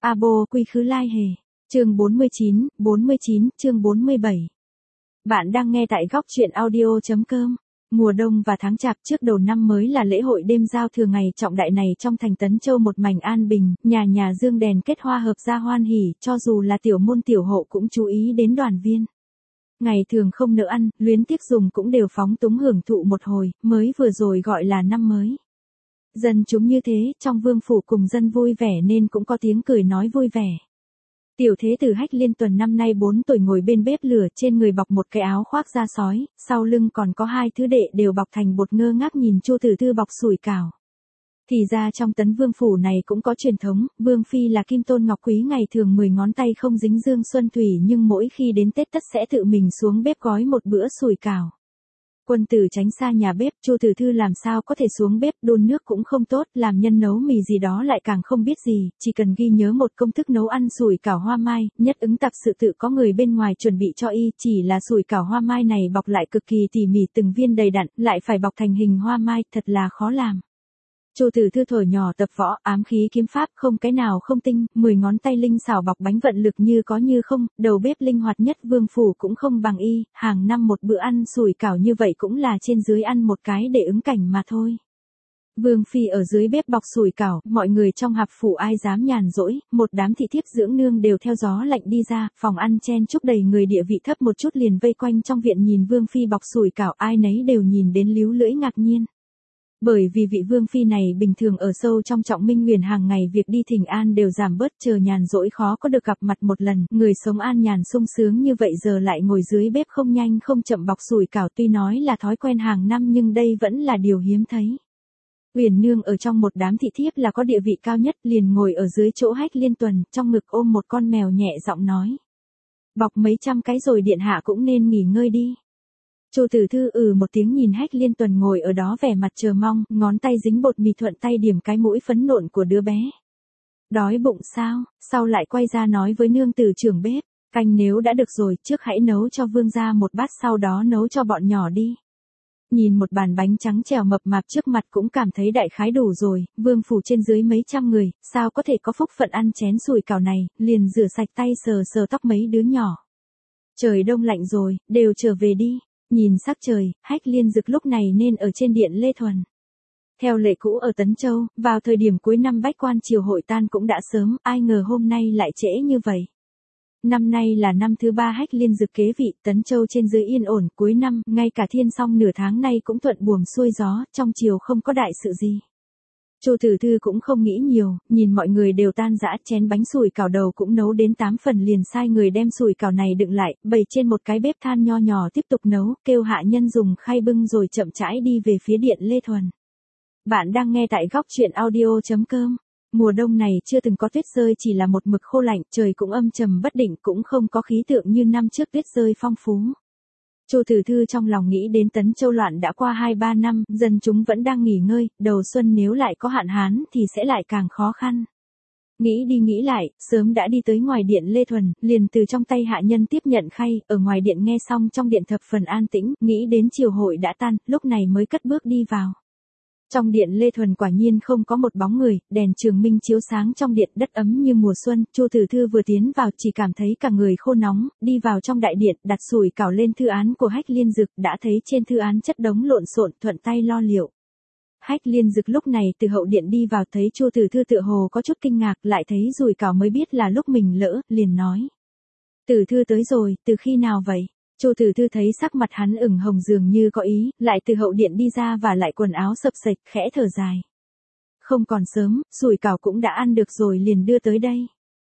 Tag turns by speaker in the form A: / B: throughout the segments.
A: Abo quy khứ lai hề. Chương 49, chương 47. Bạn đang nghe tại góc truyện audio.com. Mùa đông và tháng chạp trước đầu năm mới là lễ hội đêm giao thừa ngày trọng đại này trong thành Tấn Châu một mảnh an bình, nhà nhà dương đèn kết hoa hợp ra hoan hỉ, cho dù là tiểu môn tiểu hộ cũng chú ý đến đoàn viên. Ngày thường không nỡ ăn, luyến tiếc dùng cũng đều phóng túng hưởng thụ một hồi, mới vừa rồi gọi là năm mới. Dân chúng như thế, trong vương phủ cùng dân vui vẻ nên cũng có tiếng cười nói vui vẻ. Tiểu thế tử Hách Liên Tuần năm nay 4 tuổi ngồi bên bếp lửa, trên người bọc một cái áo khoác da sói, sau lưng còn có hai thứ đệ đều bọc thành bột, ngơ ngác nhìn Chu Tử Thư bọc sủi cảo. Thì ra trong Tấn Vương phủ này cũng có truyền thống, Vương phi là Kim Tôn Ngọc Quý ngày thường 10 ngón tay không dính dương xuân thủy, nhưng mỗi khi đến Tết tất sẽ tự mình xuống bếp gói một bữa sủi cảo. Quân tử tránh xa nhà bếp, Chu Tử Thư làm sao có thể xuống bếp, đun nước cũng không tốt, làm nhân nấu mì gì đó lại càng không biết gì, chỉ cần ghi nhớ một công thức nấu ăn sủi cảo hoa mai, nhất ứng tặc sự tự có người bên ngoài chuẩn bị cho y, chỉ là sủi cảo hoa mai này bọc lại cực kỳ tỉ mỉ, từng viên đầy đặn, lại phải bọc thành hình hoa mai, thật là khó làm. Chu Tử Thư thổi nhỏ tập võ, ám khí kiếm pháp không cái nào không tinh, 10 ngón tay linh xảo bọc bánh vận lực như có như không, đầu bếp linh hoạt nhất vương phủ cũng không bằng y, hàng năm một bữa ăn sủi cảo như vậy cũng là trên dưới ăn một cái để ứng cảnh mà thôi. Vương phi ở dưới bếp bọc sủi cảo, mọi người trong hạp phủ ai dám nhàn rỗi, một đám thị thiếp dưỡng nương đều theo gió lạnh đi ra, phòng ăn chen chúc đầy người địa vị thấp một chút liền vây quanh trong viện nhìn vương phi bọc sủi cảo, ai nấy đều nhìn đến líu lưỡi ngạc nhiên. Bởi vì vị vương phi này bình thường ở sâu trong Trọng Minh Nguyền, hàng ngày việc đi thỉnh an đều giảm bớt, chờ nhàn rỗi khó có được gặp mặt một lần, người sống an nhàn sung sướng như vậy giờ lại ngồi dưới bếp không nhanh không chậm bọc sủi cảo, tuy nói là thói quen hàng năm nhưng đây vẫn là điều hiếm thấy. Uyển Nương ở trong một đám thị thiếp là có địa vị cao nhất, liền ngồi ở dưới chỗ Hách Liên Tuần, trong ngực ôm một con mèo nhẹ giọng nói: "Bọc mấy trăm cái rồi điện hạ cũng nên nghỉ ngơi đi." Chu Tử Thư một tiếng nhìn Hách Liên Tuần ngồi ở đó vẻ mặt chờ mong, ngón tay dính bột mì thuận tay điểm cái mũi phấn nộn của đứa bé. "Đói bụng sao?" Sau lại quay ra nói với nương tử trưởng bếp: "Canh nếu đã được rồi, trước hãy nấu cho vương gia một bát, sau đó nấu cho bọn nhỏ đi." Nhìn một bàn bánh trắng trẻo mập mạp trước mặt cũng cảm thấy đại khái đủ rồi, vương phủ trên dưới mấy trăm người, sao có thể có phúc phận ăn chén sủi cảo này, liền rửa sạch tay sờ sờ tóc mấy đứa nhỏ. Trời đông lạnh rồi, đều trở về đi. Nhìn sắc trời, Hách Liên Dực lúc này nên ở trên điện Lê Thuần. Theo lệ cũ ở Tấn Châu, vào thời điểm cuối năm bách quan triều hội tan cũng đã sớm, ai ngờ hôm nay lại trễ như vậy. Năm nay là năm thứ 3 Hách Liên Dực kế vị, Tấn Châu trên dưới yên ổn, cuối năm, ngay cả thiên song nửa tháng nay cũng thuận buồm xuôi gió, trong triều không có đại sự gì. Chu Tử Thư cũng không nghĩ nhiều, nhìn mọi người đều tan rã, chén bánh sủi cảo đầu cũng nấu đến 8 phần, liền sai người đem sủi cảo này đựng lại, bày trên một cái bếp than nho nhỏ tiếp tục nấu, kêu hạ nhân dùng khay bưng rồi chậm rãi đi về phía điện Lê Thuần. Bạn đang nghe tại góc truyện audio.com. Mùa đông này chưa từng có tuyết rơi, chỉ là một mực khô lạnh, trời cũng âm trầm bất định, cũng không có khí tượng như năm trước tuyết rơi phong phú. Chu Tử Thư trong lòng nghĩ đến Tấn Châu loạn đã qua 2-3 năm, dân chúng vẫn đang nghỉ ngơi, đầu xuân nếu lại có hạn hán thì sẽ lại càng khó khăn. Nghĩ đi nghĩ lại, sớm đã đi tới ngoài điện Lê Thuần, liền từ trong tay hạ nhân tiếp nhận khay, ở ngoài điện nghe xong trong điện thập phần an tĩnh, nghĩ đến triều hội đã tan, lúc này mới cất bước đi vào. Trong điện Lê Thuần quả nhiên không có một bóng người, đèn trường minh chiếu sáng trong điện, đất ấm như mùa xuân, Chu Tử Thư vừa tiến vào chỉ cảm thấy cả người khô nóng, đi vào trong đại điện, đặt sủi cảo lên thư án của Hách Liên Dực, đã thấy trên thư án chất đống lộn xộn, thuận tay lo liệu. Hách Liên Dực lúc này từ hậu điện đi vào thấy Chu Tử Thư tựa hồ có chút kinh ngạc, lại thấy sủi cảo mới biết là lúc mình lỡ, liền nói: "Tử Thư tới rồi, từ khi nào vậy?" Chu Tử Thư thấy sắc mặt hắn ửng hồng dường như có ý, lại từ hậu điện đi ra và lại quần áo sập sạch, khẽ thở dài. "Không còn sớm, sủi cảo cũng đã ăn được rồi liền đưa tới đây."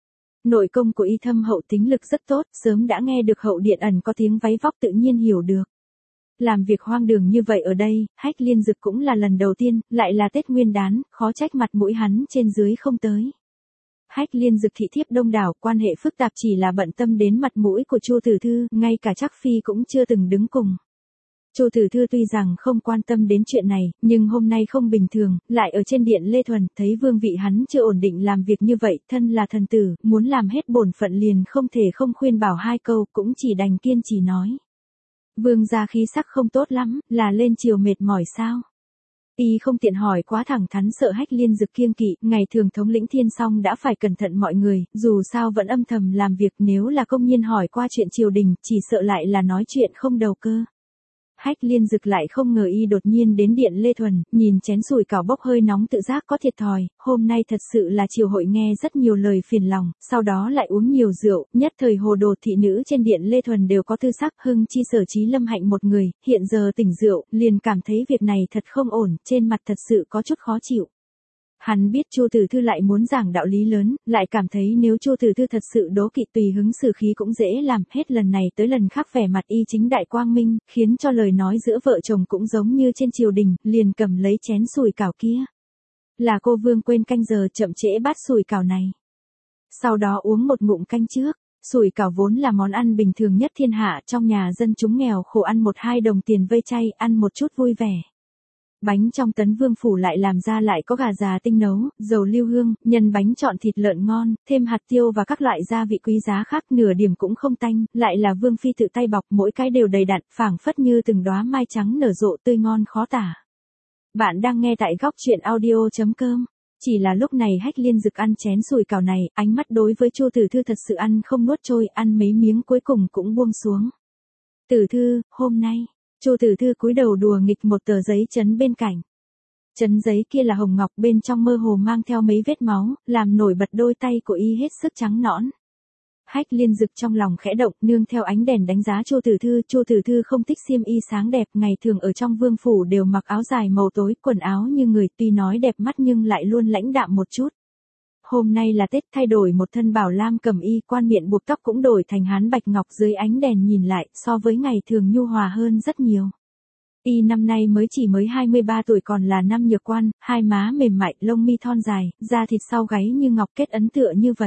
A: Nội công của y thâm hậu, tính lực rất tốt, sớm đã nghe được hậu điện ẩn có tiếng váy vóc tự nhiên hiểu được. Làm việc hoang đường như vậy ở đây, Hách Liên Dực cũng là lần đầu tiên, lại là Tết Nguyên Đán, khó trách mặt mũi hắn trên dưới không tới. Hách Liên Dực thị thiếp đông đảo, quan hệ phức tạp, chỉ là bận tâm đến mặt mũi của Chu Tử Thư, ngay cả Trác Phi cũng chưa từng đứng cùng. Chu Tử Thư tuy rằng không quan tâm đến chuyện này, nhưng hôm nay không bình thường, lại ở trên điện Lê Thuần, thấy vương vị hắn chưa ổn định làm việc như vậy, thân là thần tử, muốn làm hết bổn phận liền không thể không khuyên bảo hai câu, cũng chỉ đành kiên trì nói: "Vương gia khí sắc không tốt lắm, là lên triều mệt mỏi sao?" Y không tiện hỏi quá thẳng thắn sợ Hách Liên Dực kiêng kỵ, ngày thường thống lĩnh Thiên Song đã phải cẩn thận mọi người, dù sao vẫn âm thầm làm việc, nếu là công nhiên hỏi qua chuyện triều đình, chỉ sợ lại là nói chuyện không đầu cơ. Hách Liên Dực lại không ngờ Y đột nhiên đến điện Lê Thuần, nhìn chén sủi cảo bốc hơi nóng tự giác có thiệt thòi, hôm nay thật sự là triều hội nghe rất nhiều lời phiền lòng, sau đó lại uống nhiều rượu, nhất thời hồ đồ thị nữ trên điện Lê Thuần đều có tư sắc, hưng chi Sở Chí Lâm hạnh một người, hiện giờ tỉnh rượu, liền cảm thấy việc này thật không ổn, trên mặt thật sự có chút khó chịu. Hắn biết Chu Tử Thư lại muốn giảng đạo lý lớn, lại cảm thấy nếu Chu Tử Thư thật sự đố kỵ tùy hứng xử khí cũng dễ làm, hết lần này tới lần khác vẻ mặt Y chính đại quang minh, khiến cho lời nói giữa vợ chồng cũng giống như trên triều đình, liền cầm lấy chén sủi cảo kia. Là cô Vương quên canh giờ chậm trễ bát sủi cảo này. Sau đó uống một ngụm canh trước. Sủi cảo vốn là món ăn bình thường nhất thiên hạ, trong nhà dân chúng nghèo khổ ăn 1-2 đồng tiền vây chay, ăn một chút vui vẻ. Bánh trong Tấn Vương phủ lại làm ra lại có gà già tinh nấu, dầu lưu hương, nhân bánh chọn thịt lợn ngon, thêm hạt tiêu và các loại gia vị quý giá khác, nửa điểm cũng không tanh, lại là Vương phi tự tay bọc, mỗi cái đều đầy đặn, phảng phất như từng đóa mai trắng nở rộ tươi ngon khó tả. Bạn đang nghe tại góc truyện audio.com. Chỉ là lúc này Hách Liên Dực ăn chén sủi cảo này, ánh mắt đối với Chu Tử Thư thật sự ăn không nuốt trôi, ăn mấy miếng cuối cùng cũng buông xuống. Tử Thư, hôm nay. Chu Tử Thư cúi đầu đùa nghịch một tờ giấy chấn bên cạnh. Chấn giấy kia là hồng ngọc, bên trong mơ hồ mang theo mấy vết máu, làm nổi bật đôi tay của Y hết sức trắng nõn. Hách Liên Dực trong lòng khẽ động, nương theo ánh đèn đánh giá Chu Tử Thư không thích xiêm y sáng đẹp, ngày thường ở trong vương phủ đều mặc áo dài màu tối, quần áo như người, tuy nói đẹp mắt nhưng lại luôn lãnh đạm một chút. Hôm nay là Tết, thay đổi một thân bảo lam cầm y, quan miệng buộc tóc cũng đổi thành hán bạch ngọc, dưới ánh đèn nhìn lại, so với ngày thường nhu hòa hơn rất nhiều. Y năm nay chỉ mới 23 tuổi, còn là năm nhược quan, hai má mềm mại, lông mi thon dài, da thịt sau gáy như ngọc kết ấn tựa như vậy.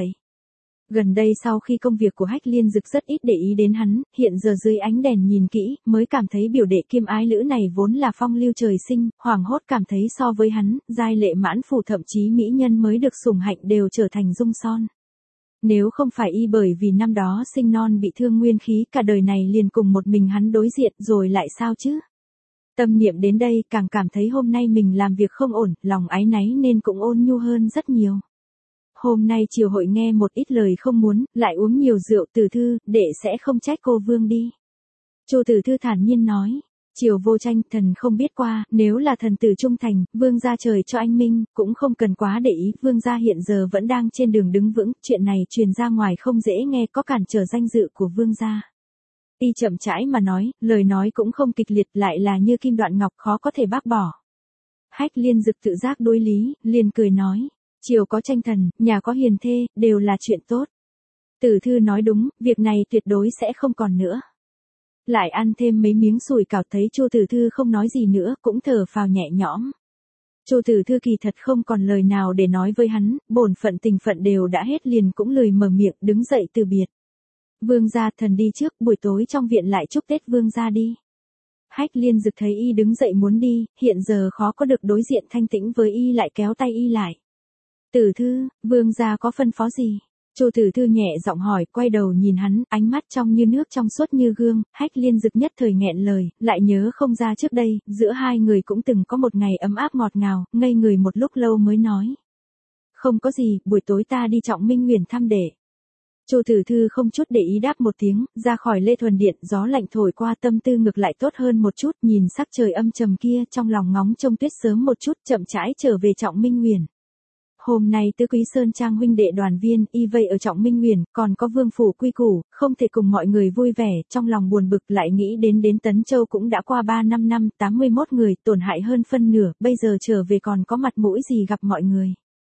A: Gần đây sau khi công việc của Hách Liên Dực rất ít để ý đến hắn, hiện giờ dưới ánh đèn nhìn kỹ, mới cảm thấy biểu đệ Kim Ái Lữ này vốn là phong lưu trời sinh, hoảng hốt cảm thấy so với hắn, giai lệ mãn phủ thậm chí mỹ nhân mới được sủng hạnh đều trở thành dung son. Nếu không phải Y bởi vì năm đó sinh non bị thương nguyên khí, cả đời này liền cùng một mình hắn đối diện, rồi lại sao chứ? Tâm niệm đến đây, càng cảm thấy hôm nay mình làm việc không ổn, lòng áy náy nên cũng ôn nhu hơn rất nhiều. Hôm nay triều hội nghe một ít lời không muốn, lại uống nhiều rượu, Tử Thư, đệ sẽ không trách cô Vương đi. Chu Tử Thư thản nhiên nói, triều vô tranh, thần không biết qua, nếu là thần tử trung thành, Vương gia trời cho anh minh, cũng không cần quá để ý, Vương gia hiện giờ vẫn đang trên đường đứng vững, chuyện này truyền ra ngoài không dễ nghe, có cản trở danh dự của Vương gia. Y chậm rãi mà nói, lời nói cũng không kịch liệt, lại là như kim đoạn ngọc khó có thể bác bỏ. Hách Liên Dực tự giác đối lý, liền cười nói, triều có tranh thần, nhà có hiền thê, đều là chuyện tốt. Tử Thư nói đúng, việc này tuyệt đối sẽ không còn nữa. Lại ăn thêm mấy miếng sủi cảo, thấy Chu Tử Thư không nói gì nữa, cũng thở phào nhẹ nhõm. Chu Tử Thư kỳ thật không còn lời nào để nói với hắn, bổn phận tình phận đều đã hết, liền cũng lười mở miệng, đứng dậy từ biệt. Vương gia, thần đi trước, buổi tối trong viện lại chúc Tết Vương gia đi. Hách Liên Dực thấy Y đứng dậy muốn đi, hiện giờ khó có được đối diện thanh tĩnh với Y, lại kéo tay Y lại. Tử Thư, Vương gia có phân phó gì? Chu Tử Thư nhẹ giọng hỏi, quay đầu nhìn hắn, ánh mắt trong như nước trong suốt như gương. Hách Liên Dực nhất thời nghẹn lời, lại nhớ không ra trước đây, giữa hai người cũng từng có một ngày ấm áp ngọt ngào, ngây người một lúc lâu mới nói. Không có gì, buổi tối ta đi Trọng Minh Nguyền thăm đệ. Chu Tử Thư không chút để ý đáp một tiếng, ra khỏi Lê Thuần Điện, gió lạnh thổi qua, tâm tư ngược lại tốt hơn một chút, nhìn sắc trời âm trầm kia, trong lòng ngóng trông tuyết sớm một chút, chậm rãi trở về Trọng Minh Nguyền. Hôm nay Tứ Quý Sơn Trang huynh đệ đoàn viên, Y vây ở Trọng Minh Nguyền, còn có vương phủ quy củ, không thể cùng mọi người vui vẻ, trong lòng buồn bực, lại nghĩ đến Tấn Châu cũng đã qua 3-5 năm, 81 người, tổn hại hơn phân nửa, bây giờ trở về còn có mặt mũi gì gặp mọi người.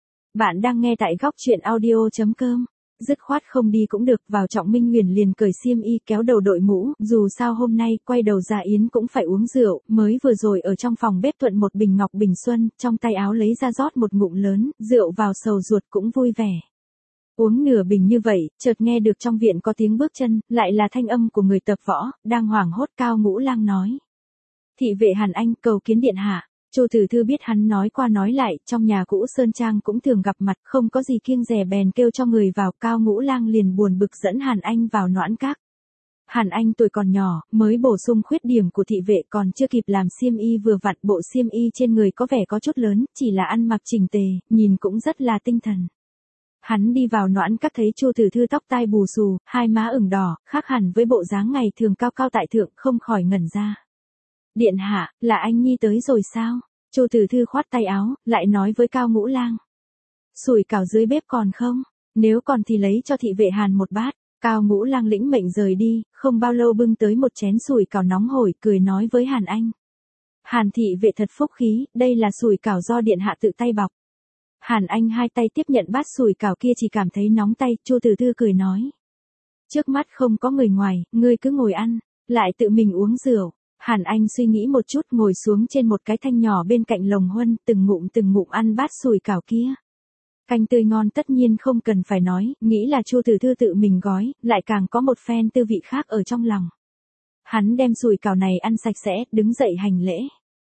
A: Bạn đang nghe tại góc truyện audio.com. Dứt khoát không đi cũng được, vào Trọng Minh Nguyền liền cởi xiêm y, kéo đầu đội mũ, dù sao hôm nay quay đầu ra yến cũng phải uống rượu, mới vừa rồi ở trong phòng bếp thuận một bình ngọc bình xuân, trong tay áo lấy ra rót một ngụm lớn, rượu vào sầu ruột cũng vui vẻ. Uống nửa bình như vậy, chợt nghe được trong viện có tiếng bước chân, lại là thanh âm của người tập võ, đang hoảng hốt. Cao Ngũ Lang nói. Thị vệ Hàn Anh cầu kiến điện hạ. Chu Tử Thư biết hắn nói qua nói lại, trong nhà cũ Sơn Trang cũng thường gặp mặt, không có gì kiêng dè bèn kêu cho người vào. Cao Ngũ Lang liền buồn bực dẫn Hàn Anh vào noãn các. Hàn Anh tuổi còn nhỏ, mới bổ sung khuyết điểm của thị vệ còn chưa kịp làm xiêm y vừa vặn bộ xiêm y trên người có vẻ có chút lớn, chỉ là ăn mặc chỉnh tề, nhìn cũng rất là tinh thần. Hắn đi vào noãn các thấy Chu Tử Thư tóc tai bù xù, hai má ửng đỏ, khác hẳn với bộ dáng ngày thường cao cao tại thượng, không khỏi ngẩn ra. Điện hạ, là anh nhi tới rồi sao? Chu Tử Thư khoát tay áo, lại nói với Cao Ngũ Lang. Sủi cảo dưới bếp còn không? Nếu còn thì lấy cho thị vệ Hàn một bát. Cao Ngũ Lang lĩnh mệnh rời đi, không bao lâu bưng tới một chén sủi cảo nóng hổi, cười nói với Hàn Anh. Hàn thị vệ thật phúc khí, đây là sủi cảo do điện hạ tự tay bọc. Hàn Anh hai tay tiếp nhận bát sủi cảo kia chỉ cảm thấy nóng tay, Chu Tử Thư cười nói. Trước mắt không có người ngoài, ngươi cứ ngồi ăn, lại tự mình uống rượu. Hàn Anh suy nghĩ một chút ngồi xuống trên một cái thanh nhỏ bên cạnh lồng huân, từng ngụm ăn bát sủi cảo kia. Canh tươi ngon tất nhiên không cần phải nói, nghĩ là Chu Tử Thư tự mình gói, lại càng có một phen tư vị khác ở trong lòng. Hắn đem sủi cảo này ăn sạch sẽ, đứng dậy hành lễ.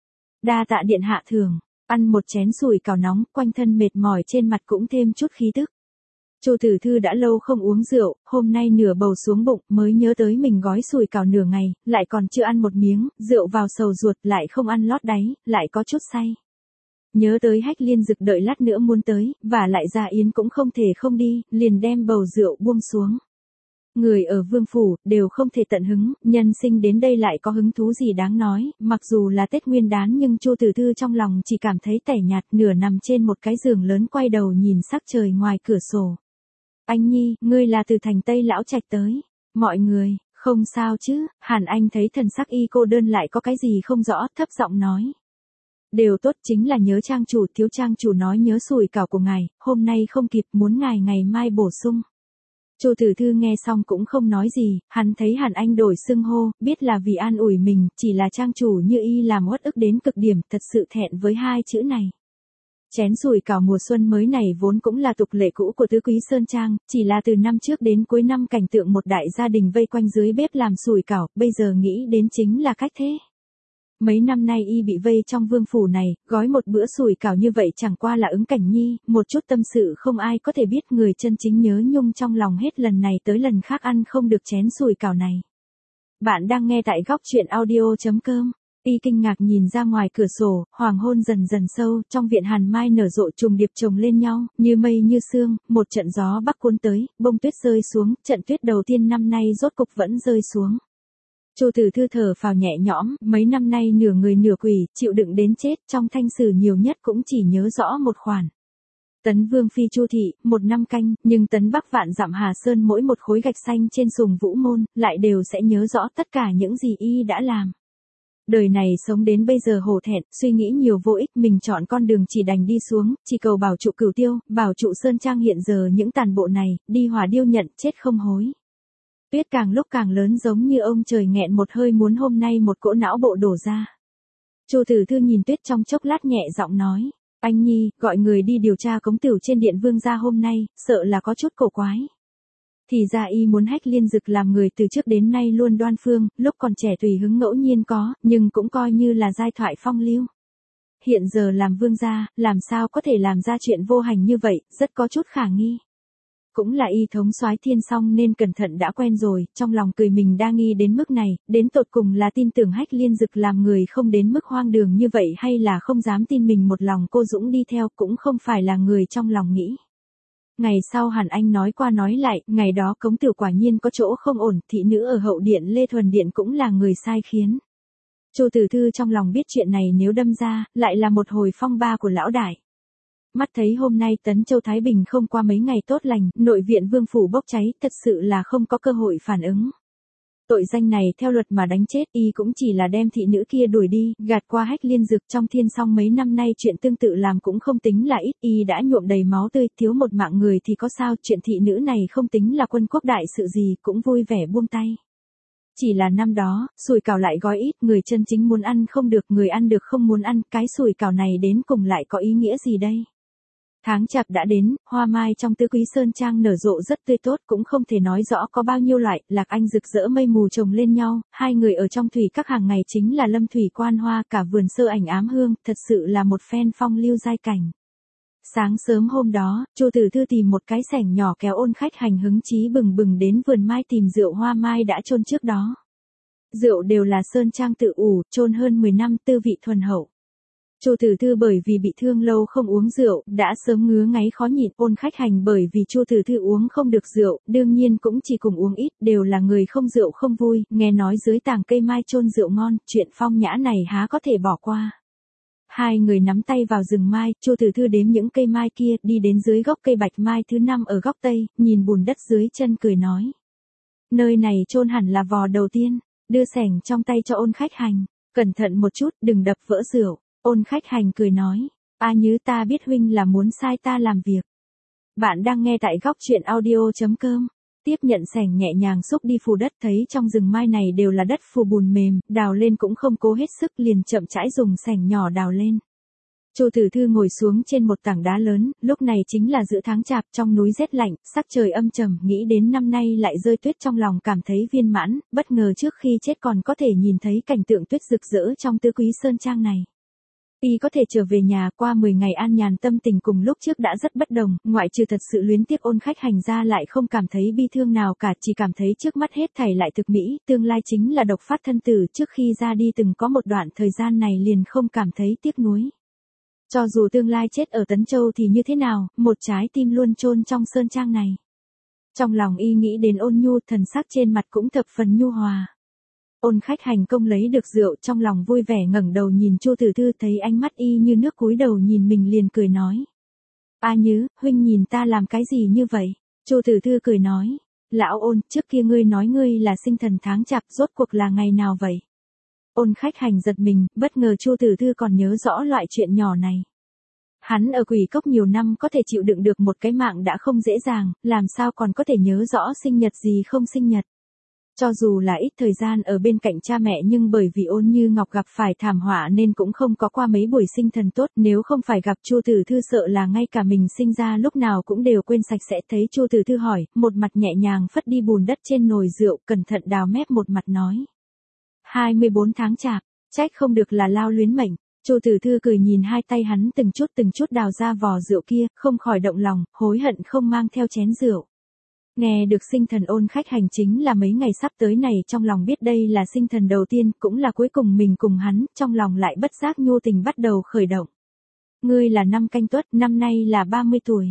A: Đa tạ điện hạ thường, ăn một chén sủi cảo nóng, quanh thân mệt mỏi trên mặt cũng thêm chút khí tức. Chu Tử Thư đã lâu không uống rượu, hôm nay nửa bầu xuống bụng, mới nhớ tới mình gói sủi cảo nửa ngày, lại còn chưa ăn một miếng, rượu vào sầu ruột, lại không ăn lót đáy, lại có chút say. Nhớ tới Hách Liên Dực đợi lát nữa muốn tới, và lại Gia Yến cũng không thể không đi, liền đem bầu rượu buông xuống. Người ở vương phủ, đều không thể tận hứng, nhân sinh đến đây lại có hứng thú gì đáng nói, mặc dù là Tết Nguyên Đán nhưng Chu Tử Thư trong lòng chỉ cảm thấy tẻ nhạt, nửa nằm trên một cái giường lớn quay đầu nhìn sắc trời ngoài cửa sổ. Anh nhi, ngươi là từ thành Tây Lão Trạch tới. Mọi người, không sao chứ? Hàn Anh thấy thần sắc y cô đơn lại có cái gì không rõ, thấp giọng nói. Đều tốt, chính là nhớ trang chủ, thiếu trang chủ nói nhớ sủi cảo của ngài, hôm nay không kịp, muốn ngài ngày mai bổ sung. Chu Tử Thư nghe xong cũng không nói gì, hắn thấy Hàn Anh đổi xưng hô, biết là vì an ủi mình, chỉ là trang chủ như y làm uất ức đến cực điểm, thật sự thẹn với hai chữ này. Chén sủi cảo mùa xuân mới này vốn cũng là tục lệ cũ của Tứ Quý Sơn Trang, chỉ là từ năm trước đến cuối năm cảnh tượng một đại gia đình vây quanh dưới bếp làm sủi cảo, bây giờ nghĩ đến chính là cách thế. Mấy năm nay y bị vây trong vương phủ này, gói một bữa sủi cảo như vậy chẳng qua là ứng cảnh nhi, một chút tâm sự không ai có thể biết, người chân chính nhớ nhung trong lòng hết lần này tới lần khác ăn không được chén sủi cảo này. Bạn đang nghe tại góc truyện audio.com. Y kinh ngạc nhìn ra ngoài cửa sổ, hoàng hôn dần dần sâu, trong viện hàn mai nở rộ trùng điệp chồng lên nhau, như mây như sương, một trận gió bắc cuốn tới, bông tuyết rơi xuống, trận tuyết đầu tiên năm nay rốt cục vẫn rơi xuống. Chu Tử Thư thở phào nhẹ nhõm, mấy năm nay nửa người nửa quỷ, chịu đựng đến chết, trong thanh sử nhiều nhất cũng chỉ nhớ rõ một khoản. Tấn Vương phi Chu thị, 1 năm canh, nhưng Tấn Bắc vạn dặm Hà Sơn mỗi một khối gạch xanh trên sùng Vũ Môn, lại đều sẽ nhớ rõ tất cả những gì y đã làm. Đời này sống đến bây giờ hổ thẹn, suy nghĩ nhiều vô ích, mình chọn con đường chỉ đành đi xuống, chỉ cầu bảo trụ Cửu Tiêu, bảo trụ Sơn Trang hiện giờ những tàn bộ này, đi hòa điêu nhận, chết không hối. Tuyết càng lúc càng lớn giống như ông trời nghẹn một hơi muốn hôm nay một cỗ não bộ đổ ra. Chu Tử Thư nhìn Tuyết trong chốc lát nhẹ giọng nói, anh nhi, gọi người đi điều tra cống tửu trên điện vương gia hôm nay, sợ là có chút cổ quái. Thì ra y muốn Hách Liên Dực làm người từ trước đến nay luôn đoan phương, lúc còn trẻ tùy hứng ngẫu nhiên có, nhưng cũng coi như là giai thoại phong lưu. Hiện giờ làm vương gia, làm sao có thể làm ra chuyện vô hành như vậy, rất có chút khả nghi. Cũng là y thống soái thiên song nên cẩn thận đã quen rồi, trong lòng cười mình đa nghi đến mức này, đến tột cùng là tin tưởng Hách Liên Dực làm người không đến mức hoang đường như vậy hay là không dám tin mình một lòng cô dũng đi theo, cũng không phải là người trong lòng nghĩ. Ngày sau Hàn Anh nói qua nói lại, ngày đó cống tiểu quả nhiên có chỗ không ổn, thị nữ ở hậu điện Lê Thuần Điện cũng là người sai khiến. Chu Tử Thư trong lòng biết chuyện này nếu đâm ra, lại là một hồi phong ba của lão đại. Mắt thấy hôm nay Tấn Châu Thái Bình không qua mấy ngày tốt lành, nội viện vương phủ bốc cháy, thật sự là không có cơ hội phản ứng. Tội danh này theo luật mà đánh chết, y cũng chỉ là đem thị nữ kia đuổi đi, gạt qua Hách Liên Dực trong thiên song mấy năm nay chuyện tương tự làm cũng không tính là ít, y đã nhuộm đầy máu tươi, thiếu một mạng người thì có sao, chuyện thị nữ này không tính là quân quốc đại sự gì, cũng vui vẻ buông tay. Chỉ là năm đó, sủi cảo lại gói ít, người chân chính muốn ăn không được, người ăn được không muốn ăn, cái sủi cảo này đến cùng lại có ý nghĩa gì đây? Tháng chạp đã đến, hoa mai trong Tứ Quý Sơn Trang nở rộ rất tươi tốt, cũng không thể nói rõ có bao nhiêu loại, Lạc Anh rực rỡ mây mù chồng lên nhau, hai người ở trong thủy các hàng ngày chính là lâm thủy quan hoa, cả vườn sơ ảnh ám hương, thật sự là một phen phong lưu giai cảnh. Sáng sớm hôm đó, Chu Tử Thư tìm một cái xẻng nhỏ kéo Ôn Khách Hành hứng chí bừng bừng đến vườn mai tìm rượu hoa mai đã chôn trước đó. Rượu đều là sơn trang tự ủ, chôn hơn 10 năm, tư vị thuần hậu. Chu Tử Thư bởi vì bị thương lâu không uống rượu, đã sớm ngứa ngáy khó nhịn. Ôn Khách Hành bởi vì Chu Tử Thư uống không được rượu, đương nhiên cũng chỉ cùng uống ít, đều là người không rượu không vui, nghe nói dưới tàng cây mai chôn rượu ngon, chuyện phong nhã này há có thể bỏ qua. Hai người nắm tay vào rừng mai, Chu Tử Thư đếm những cây mai kia, đi đến dưới gốc cây bạch mai thứ 5 ở góc tây, nhìn bùn đất dưới chân cười nói. Nơi này chôn hẳn là vò đầu tiên, đưa xẻng trong tay cho Ôn Khách Hành, cẩn thận một chút, đừng đập vỡ rượu. Ôn Khách Hành cười nói, A Nhứ ta biết huynh là muốn sai ta làm việc. Bạn đang nghe tại góc truyện audio.com. Tiếp nhận xẻng nhẹ nhàng xúc đi phù đất, thấy trong rừng mai này đều là đất phù bùn mềm, đào lên cũng không cố hết sức, liền chậm rãi dùng xẻng nhỏ đào lên. Chu Tử Thư ngồi xuống trên một tảng đá lớn, lúc này chính là giữa tháng chạp, trong núi rét lạnh, sắc trời âm trầm, nghĩ đến năm nay lại rơi tuyết trong lòng cảm thấy viên mãn, bất ngờ trước khi chết còn có thể nhìn thấy cảnh tượng tuyết rực rỡ trong Tứ Quý Sơn Trang này. Y có thể trở về nhà, qua 10 ngày an nhàn, tâm tình cùng lúc trước đã rất bất đồng, ngoại trừ thật sự luyến tiếc Ôn Khách Hành ra lại không cảm thấy bi thương nào cả, chỉ cảm thấy trước mắt hết thảy lại thực mỹ, tương lai chính là độc phát thân tử, trước khi ra đi từng có một đoạn thời gian này liền không cảm thấy tiếc nuối. Cho dù tương lai chết ở Tấn Châu thì như thế nào, một trái tim luôn chôn trong sơn trang này. Trong lòng Y nghĩ đến ôn nhu, thần sắc trên mặt cũng thập phần nhu hòa. Ôn Khách Hành công lấy được rượu, trong lòng vui vẻ ngẩng đầu nhìn Chu Tử Thư, thấy ánh mắt Y như nước cúi đầu nhìn mình liền cười nói. A Nhứ, huynh nhìn ta làm cái gì như vậy? Chu Tử Thư cười nói. Lão Ôn, trước kia ngươi nói ngươi là sinh thần tháng chạp, rốt cuộc là ngày nào vậy? Ôn Khách Hành giật mình, bất ngờ Chu Tử Thư còn nhớ rõ loại chuyện nhỏ này. Hắn ở Quỷ Cốc nhiều năm có thể chịu đựng được một cái mạng đã không dễ dàng, làm sao còn có thể nhớ rõ sinh nhật gì không sinh nhật. Cho dù là ít thời gian ở bên cạnh cha mẹ nhưng bởi vì Ôn Như Ngọc gặp phải thảm họa nên cũng không có qua mấy buổi sinh thần tốt, nếu không phải gặp Chu Tử Thư sợ là ngay cả mình sinh ra lúc nào cũng đều quên sạch sẽ. Thấy Chu Tử Thư hỏi, một mặt nhẹ nhàng phất đi bùn đất trên nồi rượu, cẩn thận đào mép một mặt nói. 24 tháng chạp, trách không được là lao luyến mệnh. Chu Tử Thư cười nhìn hai tay hắn từng chút đào ra vò rượu kia, không khỏi động lòng, hối hận không mang theo chén rượu. Nghe được sinh thần Ôn Khách Hành chính là mấy ngày sắp tới này, trong lòng biết đây là sinh thần đầu tiên, cũng là cuối cùng mình cùng hắn, trong lòng lại bất giác nhu tình bắt đầu khởi động. Ngươi là năm Canh Tuất, năm nay là 30 tuổi.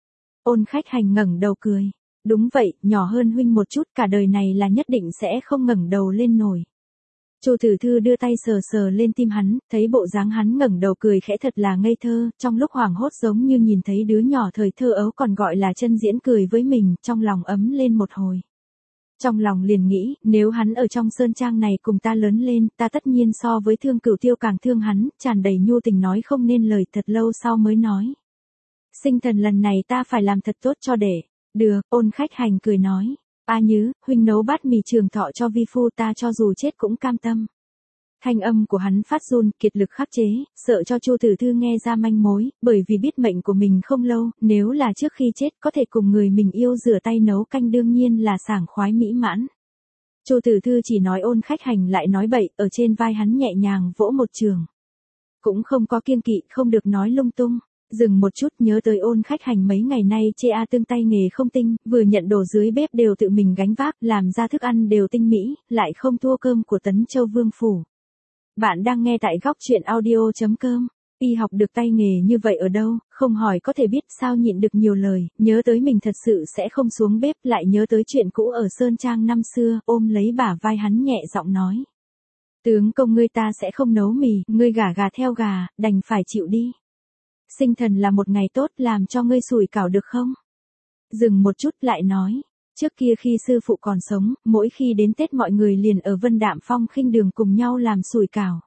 A: Ôn Khách Hành ngẩng đầu cười. Đúng vậy, nhỏ hơn huynh một chút, cả đời này là nhất định sẽ không ngẩng đầu lên nổi. Chu Tử Thư đưa tay sờ sờ lên tim hắn, thấy bộ dáng hắn ngẩng đầu cười khẽ thật là ngây thơ, trong lúc hoảng hốt giống như nhìn thấy đứa nhỏ thời thơ ấu còn gọi là chân diễn cười với mình, trong lòng ấm lên một hồi. Trong lòng liền nghĩ, nếu hắn ở trong sơn trang này cùng ta lớn lên, ta tất nhiên so với Thương Cửu Tiêu càng thương hắn, tràn đầy nhu tình nói không nên lời, thật lâu sau mới nói. Sinh thần lần này ta phải làm thật tốt cho để. Được, Ôn Khách Hành cười nói. A Nhứ, huynh nấu bát mì trường thọ cho vi phu, ta cho dù chết cũng cam tâm. Thanh âm của hắn phát run, kiệt lực khắc chế, sợ cho Chu Tử Thư nghe ra manh mối, bởi vì biết mệnh của mình không lâu, nếu là trước khi chết có thể cùng người mình yêu rửa tay nấu canh đương nhiên là sảng khoái mỹ mãn. Chu Tử Thư chỉ nói Ôn Khách Hành lại nói bậy, ở trên vai hắn nhẹ nhàng vỗ một trường. Cũng không có kiêng kỵ, không được nói lung tung. Dừng một chút, nhớ tới Ôn Khách Hành mấy ngày nay chê tương tay nghề không tinh, vừa nhận đồ dưới bếp đều tự mình gánh vác, làm ra thức ăn đều tinh mỹ, lại không thua cơm của Tấn Châu Vương Phủ. Bạn đang nghe tại góc truyện audio.com. Y học được tay nghề như vậy ở đâu, không hỏi có thể biết sao nhịn được nhiều lời, nhớ tới mình thật sự sẽ không xuống bếp, lại nhớ tới chuyện cũ ở Sơn Trang năm xưa, ôm lấy bả vai hắn nhẹ giọng nói. Tướng công ngươi ta sẽ không nấu mì, ngươi gà theo gà, đành phải chịu đi. Sinh thần là một ngày tốt, làm cho ngươi sủi cảo được không? Dừng một chút lại nói. Trước kia khi sư phụ còn sống, mỗi khi đến Tết mọi người liền ở Vân Đạm Phong Khinh Đường cùng nhau làm sủi cảo.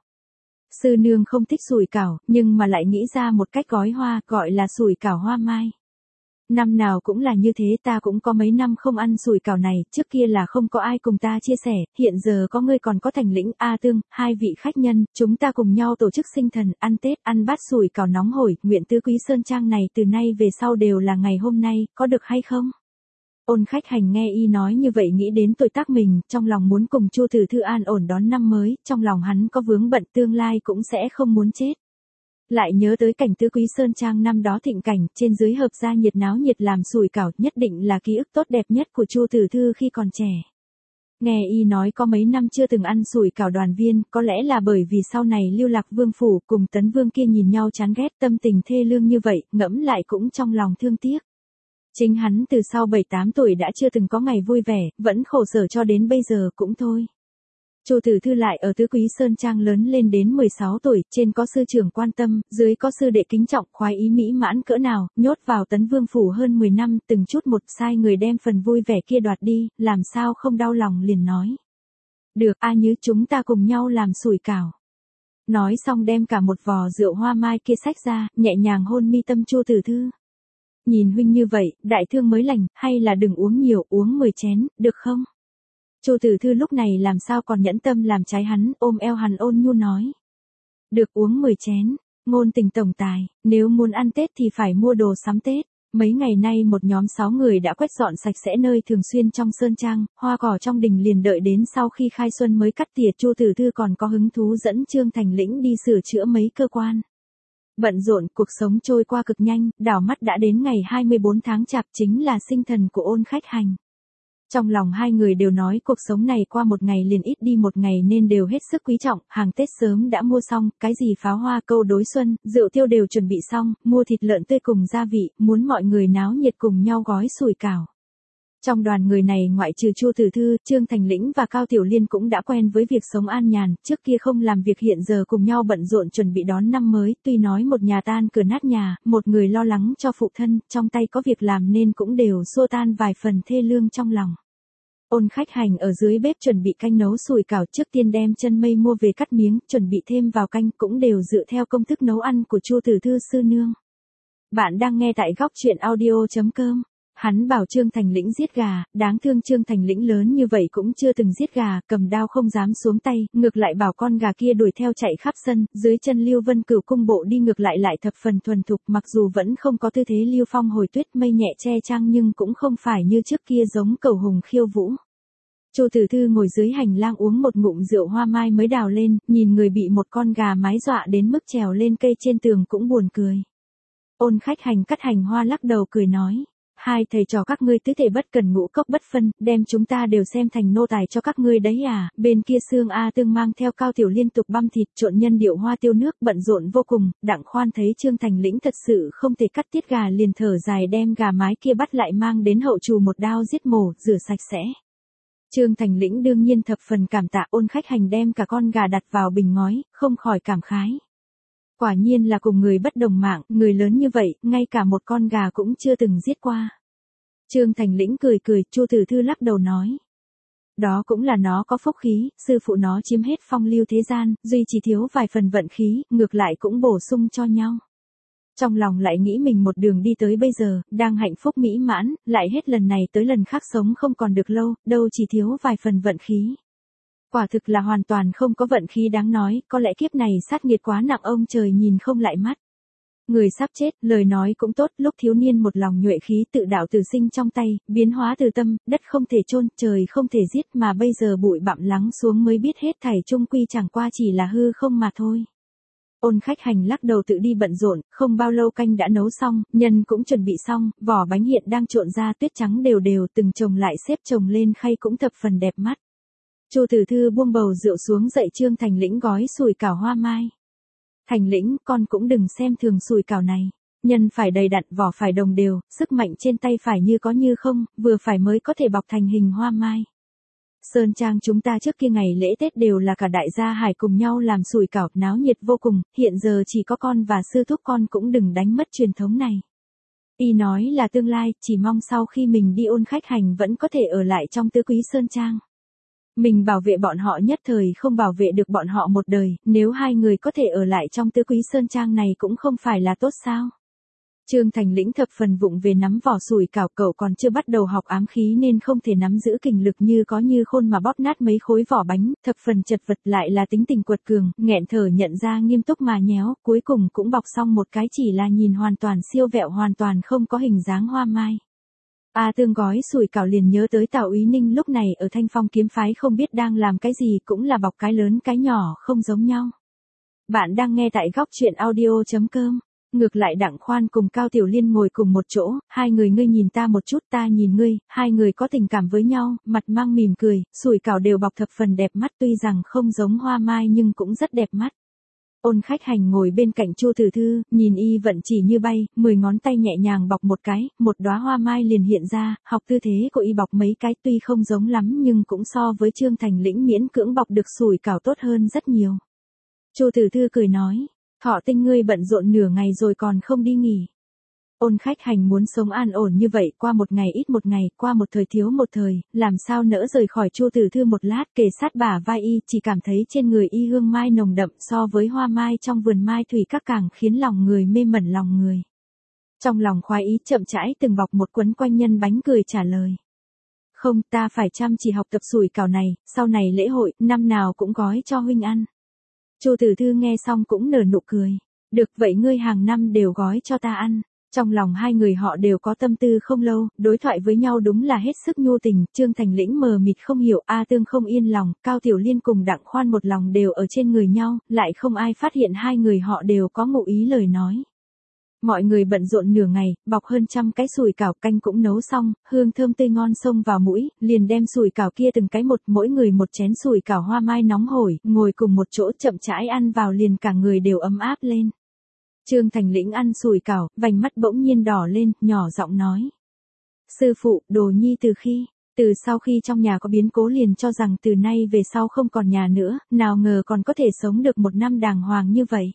A: Sư nương không thích sủi cảo, nhưng mà lại nghĩ ra một cách gói hoa, gọi là sủi cảo hoa mai. Năm nào cũng là như thế, ta cũng có mấy năm không ăn sủi cảo này, trước kia là không có ai cùng ta chia sẻ, hiện giờ có ngươi còn có Thành Lĩnh, A Tương, hai vị khách nhân, chúng ta cùng nhau tổ chức sinh thần, ăn Tết, ăn bát sủi cảo nóng hổi, nguyện Tứ Quý Sơn Trang này từ nay về sau đều là ngày hôm nay, có được hay không? Ôn Khách Hành nghe y nói như vậy nghĩ đến tuổi tác mình, trong lòng muốn cùng Chu Tử Thư an ổn đón năm mới, trong lòng hắn có vướng bận tương lai cũng sẽ không muốn chết. Lại nhớ tới cảnh Tứ Quý Sơn Trang năm đó thịnh cảnh, trên dưới hợp gia nhiệt náo nhiệt làm sủi cảo, nhất định là ký ức tốt đẹp nhất của Chu Tử Thư khi còn trẻ. Nghe y nói có mấy năm chưa từng ăn sủi cảo đoàn viên, có lẽ là bởi vì sau này Lưu Lạc Vương phủ cùng Tấn Vương kia nhìn nhau chán ghét, tâm tình thê lương như vậy, ngẫm lại cũng trong lòng thương tiếc. Chính hắn từ sau 7-8 tuổi đã chưa từng có ngày vui vẻ, vẫn khổ sở cho đến bây giờ cũng thôi. Chu Tử Thư lại ở Tứ Quý Sơn Trang lớn lên đến 16 tuổi, trên có sư trưởng quan tâm, dưới có sư đệ kính trọng, khoái ý mỹ mãn cỡ nào, nhốt vào Tấn Vương phủ hơn 10 năm, từng chút một sai người đem phần vui vẻ kia đoạt đi, làm sao không đau lòng liền nói. Được, A Nhứ, chúng ta cùng nhau làm sủi cảo. Nói xong đem cả một vò rượu hoa mai kia xách ra, nhẹ nhàng hôn mi tâm Chu Tử Thư. Nhìn huynh như vậy, đại thương mới lành, hay là đừng uống nhiều, uống 10 chén, được không? Chu Tử Thư lúc này làm sao còn nhẫn tâm làm trái hắn, ôm eo hắn ôn nhu nói. Được, uống 10 chén, ngôn tình tổng tài, nếu muốn ăn Tết thì phải mua đồ sắm Tết. Mấy ngày nay một nhóm 6 người đã quét dọn sạch sẽ nơi thường xuyên trong sơn trang, hoa cỏ trong đình liền đợi đến sau khi khai xuân mới cắt tỉa. Chu Tử Thư còn có hứng thú dẫn Trương Thành Lĩnh đi sửa chữa mấy cơ quan. Bận rộn, cuộc sống trôi qua cực nhanh, đảo mắt đã đến ngày 24 tháng Chạp, chính là sinh thần của Ôn Khách Hành. Trong lòng hai người đều nói cuộc sống này qua một ngày liền ít đi một ngày nên đều hết sức quý trọng, hàng Tết sớm đã mua xong, cái gì pháo hoa câu đối xuân, rượu tiêu đều chuẩn bị xong, mua thịt lợn tươi cùng gia vị, muốn mọi người náo nhiệt cùng nhau gói sủi cảo. Trong đoàn người này ngoại trừ Chu Tử Thư, Trương Thành Lĩnh và Cao Tiểu Liên cũng đã quen với việc sống an nhàn, trước kia không làm việc hiện giờ cùng nhau bận rộn chuẩn bị đón năm mới, tuy nói một nhà tan cửa nát nhà, một người lo lắng cho phụ thân, trong tay có việc làm nên cũng đều xua tan vài phần thê lương trong lòng. Ôn Khách Hành ở dưới bếp chuẩn bị canh nấu sủi cảo, trước tiên đem chân mây mua về cắt miếng, chuẩn bị thêm vào canh, cũng đều dựa theo công thức nấu ăn của Chu Tử Thư sư nương. Bạn đang nghe tại góc truyện audio.com. Hắn bảo Trương Thành Lĩnh giết gà, đáng thương Trương Thành Lĩnh lớn như vậy cũng chưa từng giết gà, cầm đao không dám xuống tay, ngược lại bảo con gà kia đuổi theo chạy khắp sân, dưới chân Lưu Vân Cửu cung bộ đi ngược lại thập phần thuần thục, mặc dù vẫn không có tư thế Lưu Phong hồi tuyết mây nhẹ che trăng nhưng cũng không phải như trước kia giống cẩu hùng khiêu vũ. Chu Tử Thư ngồi dưới hành lang uống một ngụm rượu hoa mai mới đào lên, nhìn người bị một con gà mái dọa đến mức trèo lên cây trên tường cũng buồn cười. Ôn Khách Hành cắt hành hoa lắc đầu cười nói. Hai thầy trò các ngươi tứ thể bất cần ngũ cốc bất phân, đem chúng ta đều xem thành nô tài cho các ngươi đấy à. Bên kia Sương A Tương mang theo Cao Tiểu liên tục băm thịt, trộn nhân điệu hoa tiêu nước, bận rộn vô cùng. Đặng Khoan thấy Trương Thành Lĩnh thật sự không thể cắt tiết gà liền thở dài đem gà mái kia bắt lại mang đến hậu trù một đao giết mổ, rửa sạch sẽ. Trương Thành Lĩnh đương nhiên thập phần cảm tạ. Ôn Khách Hành đem cả con gà đặt vào bình ngói, không khỏi cảm khái. Quả nhiên là cùng người bất đồng mạng, người lớn như vậy, ngay cả một con gà cũng chưa từng giết qua. Trương Thành Lĩnh cười cười, Chu Tử Thư lắc đầu nói. Đó cũng là nó có phúc khí, sư phụ nó chiếm hết phong lưu thế gian, duy chỉ thiếu vài phần vận khí, ngược lại cũng bổ sung cho nhau. Trong lòng lại nghĩ mình một đường đi tới bây giờ, đang hạnh phúc mỹ mãn, lại hết lần này tới lần khác sống không còn được lâu, đâu chỉ thiếu vài phần vận khí. Quả thực là hoàn toàn không có vận khí đáng nói, có lẽ kiếp này sát nghiệt quá nặng ông trời nhìn không lại mắt. Người sắp chết, lời nói cũng tốt, lúc thiếu niên một lòng nhuệ khí tự đạo tự sinh trong tay, biến hóa từ tâm, đất không thể chôn, trời không thể giết mà bây giờ bụi bặm lắng xuống mới biết hết thảy chung quy chẳng qua chỉ là hư không mà thôi. Ôn Khách Hành lắc đầu tự đi bận rộn, không bao lâu canh đã nấu xong, nhân cũng chuẩn bị xong, vỏ bánh hiện đang trộn ra tuyết trắng đều đều từng chồng lại xếp chồng lên khay cũng thập phần đẹp mắt. Chu Tử Thư buông bầu rượu xuống dậy Trương Thành Lĩnh gói sủi cảo hoa mai. Thành Lĩnh, con cũng đừng xem thường sủi cảo này. Nhân phải đầy đặn, vỏ phải đồng đều, sức mạnh trên tay phải như có như không, vừa phải mới có thể bọc thành hình hoa mai. Sơn Trang chúng ta trước kia ngày lễ Tết đều là cả đại gia hải cùng nhau làm sủi cảo, náo nhiệt vô cùng, hiện giờ chỉ có con và sư thúc con cũng đừng đánh mất truyền thống này. Y nói là tương lai, chỉ mong sau khi mình đi Ôn Khách Hành vẫn có thể ở lại trong Tứ Quý Sơn Trang. Mình bảo vệ bọn họ nhất thời không bảo vệ được bọn họ một đời, nếu hai người có thể ở lại trong Tứ Quý Sơn Trang này cũng không phải là tốt sao. Trương Thành Lĩnh thập phần vụng về nắm vỏ sủi cảo, cậu còn chưa bắt đầu học ám khí nên không thể nắm giữ kình lực như có như khôn mà bóp nát mấy khối vỏ bánh, thập phần chật vật, lại là tính tình quật cường, nghẹn thở nhận ra nghiêm túc mà nhéo, cuối cùng cũng bọc xong một cái chỉ là nhìn hoàn toàn siêu vẹo, hoàn toàn không có hình dáng hoa mai. A Tương gói sủi cảo liền nhớ tới Tào Úy Ninh lúc này ở Thanh Phong kiếm phái không biết đang làm cái gì, cũng là bọc cái lớn cái nhỏ không giống nhau. Bạn đang nghe tại góc chuyện audio.com. Ngược lại Đặng Khoan cùng Cao Tiểu Liên ngồi cùng một chỗ, hai người ngươi nhìn ta một chút ta nhìn ngươi, hai người có tình cảm với nhau, mặt mang mỉm cười, sủi cảo đều bọc thập phần đẹp mắt tuy rằng không giống hoa mai nhưng cũng rất đẹp mắt. Ôn Khách Hành ngồi bên cạnh Chu Tử Thư, nhìn y vận chỉ như bay, 10 ngón tay nhẹ nhàng bọc một cái, một đóa hoa mai liền hiện ra, học tư thế của y bọc mấy cái tuy không giống lắm nhưng cũng so với Trương Thành Lĩnh miễn cưỡng bọc được sủi cảo tốt hơn rất nhiều. Chu Tử Thư cười nói, Thọ Tinh ngươi bận rộn nửa ngày rồi còn không đi nghỉ. Ôn Khách Hành muốn sống an ổn như vậy, qua một ngày ít một ngày, qua một thời thiếu một thời, làm sao nỡ rời khỏi Chu Tử Thư một lát, kề sát bả vai y, chỉ cảm thấy trên người y hương mai nồng đậm so với hoa mai trong vườn mai thủy các càng khiến lòng người mê mẩn lòng người. Trong lòng khoái ý chậm rãi từng bọc một quấn quanh nhân bánh cười trả lời. Không, ta phải chăm chỉ học tập sủi cảo này, sau này lễ hội, năm nào cũng gói cho huynh ăn. Chu Tử Thư nghe xong cũng nở nụ cười. Được vậy ngươi hàng năm đều gói cho ta ăn. Trong lòng hai người họ đều có tâm tư không lâu, đối thoại với nhau đúng là hết sức nhu tình, Trương Thành Lĩnh mờ mịt không hiểu, A Tương không yên lòng, Cao Tiểu Liên cùng Đặng Khoan một lòng đều ở trên người nhau, lại không ai phát hiện hai người họ đều có ngụ ý lời nói. Mọi người bận rộn nửa ngày, bọc hơn 100 cái sủi cảo, canh cũng nấu xong, hương thơm tươi ngon xông vào mũi, liền đem sủi cảo kia từng cái một, mỗi người một chén sủi cảo hoa mai nóng hổi, ngồi cùng một chỗ chậm rãi ăn vào liền cả người đều ấm áp lên. Trương Thành Lĩnh ăn sủi cảo, vành mắt bỗng nhiên đỏ lên, nhỏ giọng nói. Sư phụ, Đồ Nhi từ sau khi trong nhà có biến cố liền cho rằng từ nay về sau không còn nhà nữa, nào ngờ còn có thể sống được một năm đàng hoàng như vậy.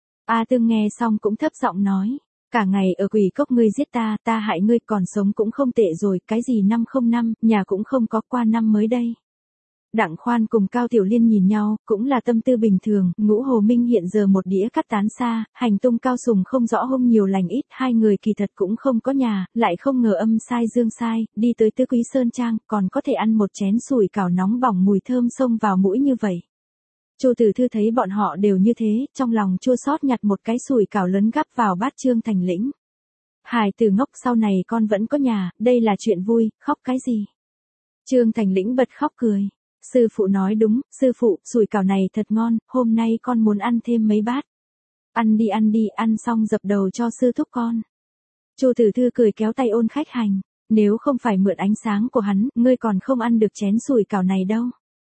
A: A Tương nghe xong cũng thấp giọng nói. Cả ngày ở Quỷ Cốc ngươi giết ta, ta hại ngươi, còn sống cũng không tệ rồi, cái gì năm không năm, nhà cũng không có, qua năm mới đây. Đặng Khoan cùng Cao Tiểu Liên nhìn nhau, cũng là tâm tư bình thường, Ngũ Hồ Minh hiện giờ một đĩa cắt tán xa, hành tung cao sùng không rõ hung nhiều lành ít, hai người kỳ thật cũng không có nhà, lại không ngờ âm sai dương sai, đi tới Tứ Quý Sơn Trang, còn có thể ăn một chén sủi cảo nóng bỏng mùi thơm xông vào mũi như vậy. Chu Tử Thư thấy bọn họ đều như thế, trong lòng chua xót nhặt một cái sủi cảo lớn gắp vào bát Trương Thành Lĩnh. Hài tử ngốc, sau này con vẫn có nhà, đây là chuyện vui, khóc cái gì? Trương Thành Lĩnh bật khóc cười. Sư phụ nói đúng, sư phụ, sủi cảo này thật ngon, hôm nay con muốn ăn thêm mấy bát. Ăn đi, ăn xong dập đầu cho sư thúc con. Chu Tử Thư cười kéo tay Ôn Khách Hành. Nếu không phải mượn ánh sáng của hắn, ngươi còn không ăn được chén sủi cảo này đâu.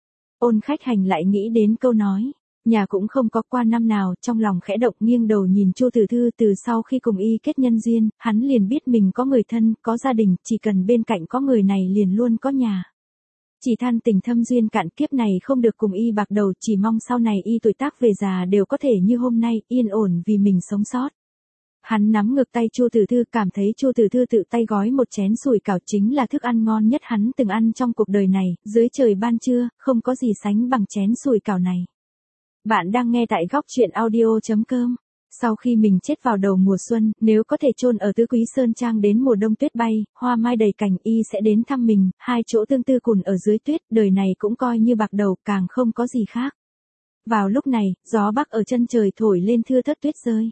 A: Ôn Khách Hành lại nghĩ đến câu nói. Nhà cũng không có, qua năm nào, trong lòng khẽ động nghiêng đầu nhìn Chu Tử Thư, từ sau khi cùng y kết nhân duyên, hắn liền biết mình có người thân, có gia đình, chỉ cần bên cạnh có người này liền luôn có nhà. Chỉ than tình thâm duyên cạn kiếp này không được cùng y bạc đầu, chỉ mong sau này y tuổi tác về già đều có thể như hôm nay, yên ổn vì mình sống sót. Hắn nắm ngược tay Chu Tử Thư, cảm thấy Chu Tử Thư tự tay gói một chén sủi cảo chính là thức ăn ngon nhất hắn từng ăn trong cuộc đời này, dưới trời ban trưa, không có gì sánh bằng chén sủi cảo này. Bạn đang nghe tại góc chuyện audio.com. Sau khi mình chết vào đầu mùa xuân, nếu có thể chôn ở Tứ Quý Sơn Trang đến mùa đông tuyết bay, hoa mai đầy cành, y sẽ đến thăm mình, hai chỗ tương tư cùn ở dưới tuyết, đời này cũng coi như bạc đầu, càng không có gì khác. Vào lúc này, gió bắc ở chân trời thổi lên thưa thớt tuyết rơi.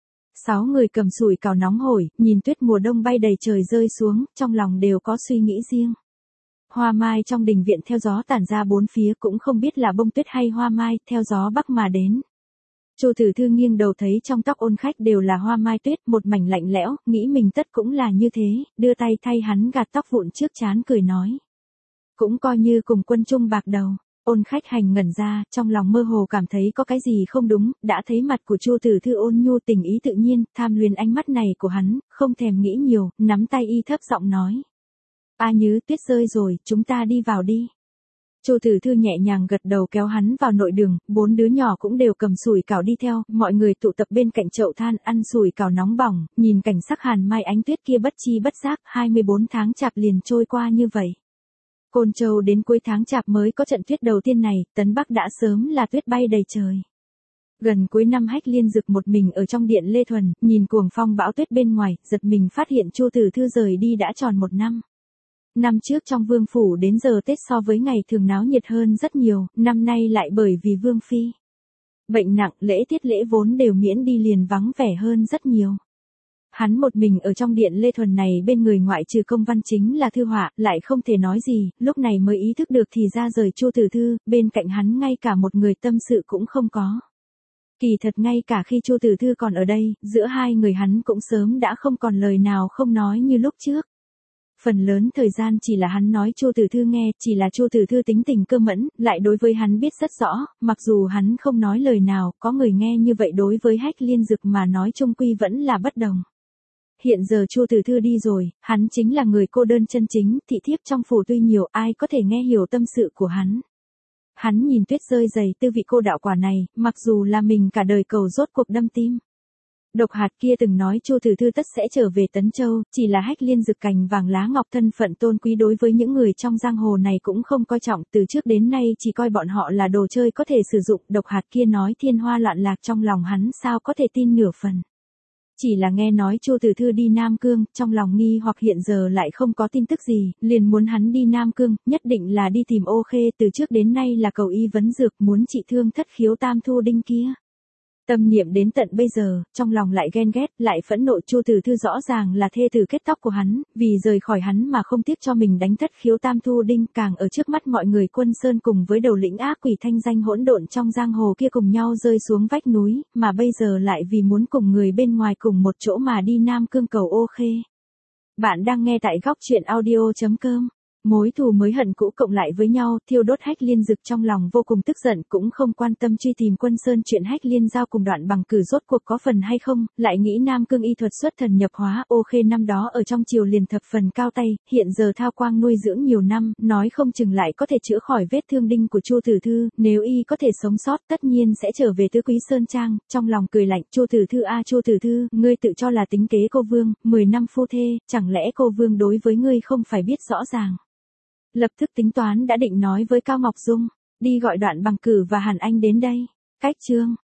A: 6 người cầm sủi cảo nóng hổi, nhìn tuyết mùa đông bay đầy trời rơi xuống, trong lòng đều có suy nghĩ riêng. Hoa mai trong đình viện theo gió tản ra bốn phía, cũng không biết là bông tuyết hay hoa mai, theo gió bắc mà đến. Chu Tử Thư nghiêng đầu thấy trong tóc Ôn Khách đều là hoa mai tuyết, một mảnh lạnh lẽo, nghĩ mình tất cũng là như thế, đưa tay thay hắn gạt tóc vụn trước trán cười nói. Cũng coi như cùng quân chung bạc đầu. Ôn Khách Hành ngẩn ra, trong lòng mơ hồ cảm thấy có cái gì không đúng, đã thấy mặt của Chu Tử Thư ôn nhu tình ý tự nhiên, tham luyến ánh mắt này của hắn, không thèm nghĩ nhiều, nắm tay y thấp giọng nói. A Nhứ, tuyết rơi rồi, chúng ta đi vào đi. Chu Tử Thư nhẹ nhàng gật đầu kéo hắn vào nội đường, 4 đứa nhỏ cũng đều cầm sủi cảo đi theo, mọi người tụ tập bên cạnh chậu than ăn sủi cảo nóng bỏng, nhìn cảnh sắc hàn mai ánh tuyết kia bất chi bất giác, 24 tháng chạp liền trôi qua như vậy. Côn Châu đến cuối tháng chạp mới có trận tuyết đầu tiên này, Tấn Bắc đã sớm là tuyết bay đầy trời. Gần cuối năm Hách Liên Dực một mình ở trong điện Lê Thuần, nhìn cuồng phong bão tuyết bên ngoài, giật mình phát hiện Chu Tử Thư rời đi đã tròn 1 năm. Năm trước trong vương phủ đến giờ Tết so với ngày thường náo nhiệt hơn rất nhiều, năm nay lại bởi vì vương phi bệnh nặng, lễ tiết lễ vốn đều miễn đi liền vắng vẻ hơn rất nhiều. Hắn một mình ở trong điện Lê Thuần này, bên người ngoại trừ Công Văn chính là Thư Họa, lại không thể nói gì, lúc này mới ý thức được thì ra rời Chu Tử Thư, bên cạnh hắn ngay cả một người tâm sự cũng không có. Kỳ thật ngay cả khi Chu Tử Thư còn ở đây, giữa hai người hắn cũng sớm đã không còn lời nào không nói như lúc trước. Phần lớn thời gian chỉ là hắn nói Chu Tử Thư nghe, chỉ là Chu Tử Thư tính tình cơ mẫn, lại đối với hắn biết rất rõ, mặc dù hắn không nói lời nào, có người nghe như vậy đối với Hách Liên Dực mà nói chung quy vẫn là bất đồng. Hiện giờ Chu Tử Thư đi rồi, hắn chính là người cô đơn chân chính, thị thiếp trong phủ tuy nhiều, ai có thể nghe hiểu tâm sự của hắn. Hắn nhìn tuyết rơi dày tư vị cô đạo quả này, mặc dù là mình cả đời cầu rốt cuộc đâm tim. Độc hạt kia từng nói Chu Tử Thư tất sẽ trở về Tấn Châu, chỉ là Hách Liên Dực cành vàng lá ngọc thân phận tôn quý đối với những người trong giang hồ này cũng không coi trọng, từ trước đến nay chỉ coi bọn họ là đồ chơi có thể sử dụng. Độc hạt kia nói thiên hoa loạn lạc trong lòng hắn sao có thể tin nửa phần. Chỉ là nghe nói Chu Tử Thư đi Nam Cương, trong lòng nghi hoặc hiện giờ lại không có tin tức gì, liền muốn hắn đi Nam Cương, nhất định là đi tìm Ô Khê, từ trước đến nay là cầu y vấn dược, muốn trị thương thất khiếu tam thu đinh kia. Tâm niệm đến tận bây giờ, trong lòng lại ghen ghét, lại phẫn nộ. Chu Tử Thư rõ ràng là thê tử kết tóc của hắn, vì rời khỏi hắn mà không tiếc cho mình đánh thất khiếu tam thu đinh, càng ở trước mắt mọi người Quân Sơn cùng với đầu lĩnh ác quỷ thanh danh hỗn độn trong giang hồ kia cùng nhau rơi xuống vách núi, mà bây giờ lại vì muốn cùng người bên ngoài cùng một chỗ mà đi Nam Cương cầu Ô Khê. Bạn đang nghe tại góc truyện audio.com. Mối thù mới hận cũ cộng lại với nhau, thiêu đốt Hách Liên Dực trong lòng vô cùng tức giận, cũng không quan tâm truy tìm Quân Sơn chuyện Hách Liên giao cùng Đoạn Bằng Cử rốt cuộc có phần hay không, lại nghĩ Nam Cương y thuật xuất thần nhập hóa, Ô Khê năm đó ở trong triều liền thập phần cao tay, hiện giờ thao quang nuôi dưỡng nhiều năm, nói không chừng lại có thể chữa khỏi vết thương đinh của Chu Tử Thư, nếu y có thể sống sót tất nhiên sẽ trở về Tứ Quý Sơn Trang. Trong lòng cười lạnh, Chu Tử Thư a Chu Tử Thư, ngươi tự cho là tính kế cô vương, 10 năm phu thê, chẳng lẽ cô vương đối với ngươi không phải biết rõ ràng. Lập tức tính toán đã định nói với Cao Ngọc Dung, đi gọi Đoạn Bằng Cử và Hàn Anh đến đây. Cách chương